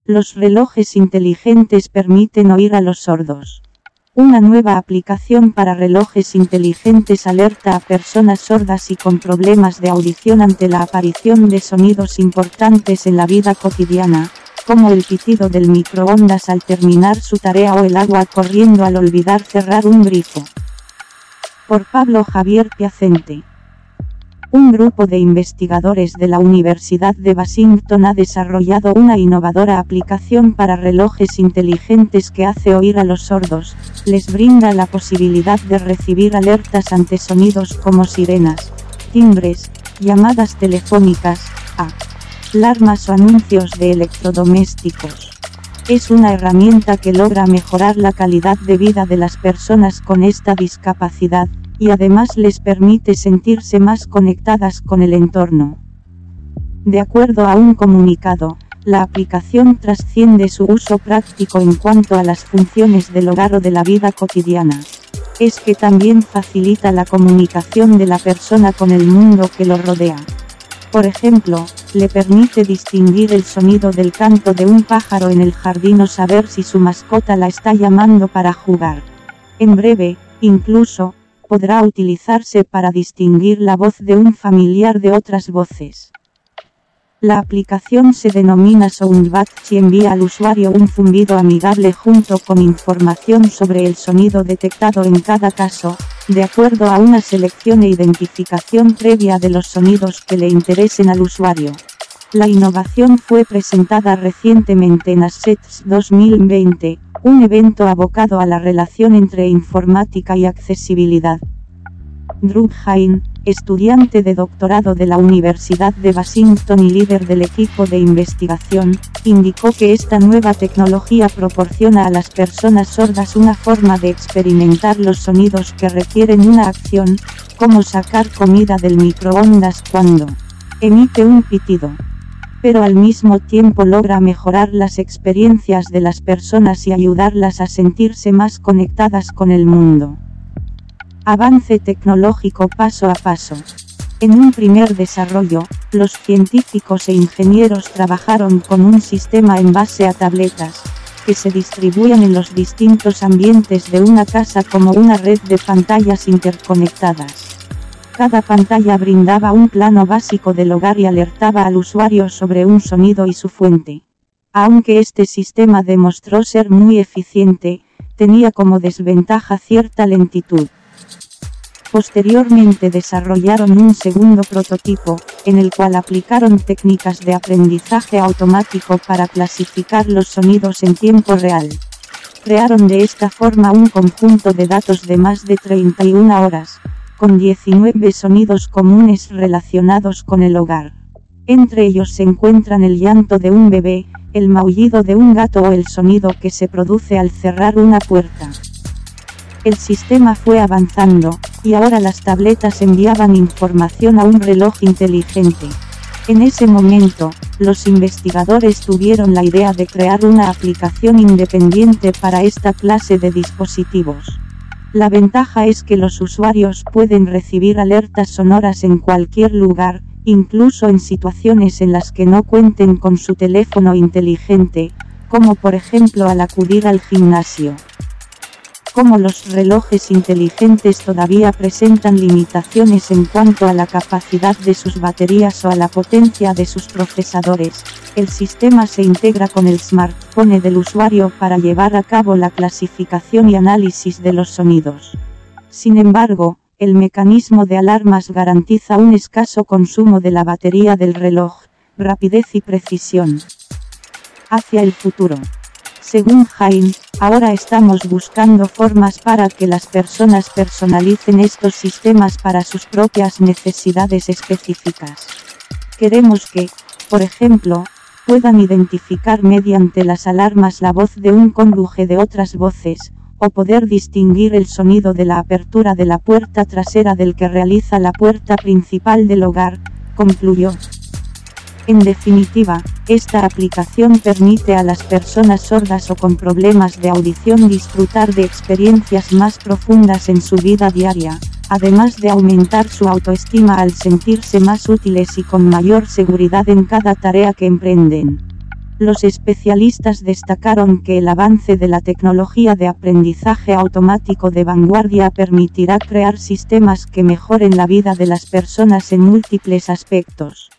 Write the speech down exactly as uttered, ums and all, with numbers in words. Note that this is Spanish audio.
Los relojes inteligentes permiten oír a los sordos. Una nueva aplicación para relojes inteligentes alerta a personas sordas y con problemas de audición ante la aparición de sonidos importantes en la vida cotidiana, como el pitido del microondas al terminar su tarea o el agua corriendo al olvidar cerrar un grifo. Por Pablo Javier Piacente. Un grupo de investigadores de la Universidad de Washington ha desarrollado una innovadora aplicación para relojes inteligentes que hace oír a los sordos, les brinda la posibilidad de recibir alertas ante sonidos como sirenas, timbres, llamadas telefónicas, alarmas o anuncios de electrodomésticos. Es una herramienta que logra mejorar la calidad de vida de las personas con esta discapacidad, y además les permite sentirse más conectadas con el entorno. De acuerdo a un comunicado, la aplicación trasciende su uso práctico en cuanto a las funciones del hogar o de la vida cotidiana. Es que también facilita la comunicación de la persona con el mundo que lo rodea. Por ejemplo, le permite distinguir el sonido del canto de un pájaro en el jardín o saber si su mascota la está llamando para jugar. En breve, incluso, podrá utilizarse para distinguir la voz de un familiar de otras voces. La aplicación se denomina Soundbat y envía al usuario un zumbido amigable junto con información sobre el sonido detectado en cada caso, de acuerdo a una selección e identificación previa de los sonidos que le interesen al usuario. La innovación fue presentada recientemente en Assets dos mil veinte, un evento abocado a la relación entre informática y accesibilidad. Drew Hain, estudiante de doctorado de la Universidad de Washington y líder del equipo de investigación, indicó que esta nueva tecnología proporciona a las personas sordas una forma de experimentar los sonidos que requieren una acción, como sacar comida del microondas cuando emite un pitido. Pero al mismo tiempo logra mejorar las experiencias de las personas y ayudarlas a sentirse más conectadas con el mundo. Avance tecnológico paso a paso. En un primer desarrollo, los científicos e ingenieros trabajaron con un sistema en base a tabletas, que se distribuían en los distintos ambientes de una casa como una red de pantallas interconectadas. Cada pantalla brindaba un plano básico del hogar y alertaba al usuario sobre un sonido y su fuente. Aunque este sistema demostró ser muy eficiente, tenía como desventaja cierta lentitud. Posteriormente desarrollaron un segundo prototipo, en el cual aplicaron técnicas de aprendizaje automático para clasificar los sonidos en tiempo real. Crearon de esta forma un conjunto de datos de más de treinta y una horas, con diecinueve sonidos comunes relacionados con el hogar. Entre ellos se encuentran el llanto de un bebé, el maullido de un gato o el sonido que se produce al cerrar una puerta. El sistema fue avanzando, y ahora las tabletas enviaban información a un reloj inteligente. En ese momento, los investigadores tuvieron la idea de crear una aplicación independiente para esta clase de dispositivos. La ventaja es que los usuarios pueden recibir alertas sonoras en cualquier lugar, incluso en situaciones en las que no cuenten con su teléfono inteligente, como por ejemplo al acudir al gimnasio. Como los relojes inteligentes todavía presentan limitaciones en cuanto a la capacidad de sus baterías o a la potencia de sus procesadores, el sistema se integra con el smartphone del usuario para llevar a cabo la clasificación y análisis de los sonidos. Sin embargo, el mecanismo de alarmas garantiza un escaso consumo de la batería del reloj, rapidez y precisión. Hacia el futuro. Según Hain, ahora estamos buscando formas para que las personas personalicen estos sistemas para sus propias necesidades específicas. Queremos que, por ejemplo, puedan identificar mediante las alarmas la voz de un cónyuge de otras voces, o poder distinguir el sonido de la apertura de la puerta trasera del que realiza la puerta principal del hogar, concluyó. En definitiva, esta aplicación permite a las personas sordas o con problemas de audición disfrutar de experiencias más profundas en su vida diaria, además de aumentar su autoestima al sentirse más útiles y con mayor seguridad en cada tarea que emprenden. Los especialistas destacaron que el avance de la tecnología de aprendizaje automático de vanguardia permitirá crear sistemas que mejoren la vida de las personas en múltiples aspectos.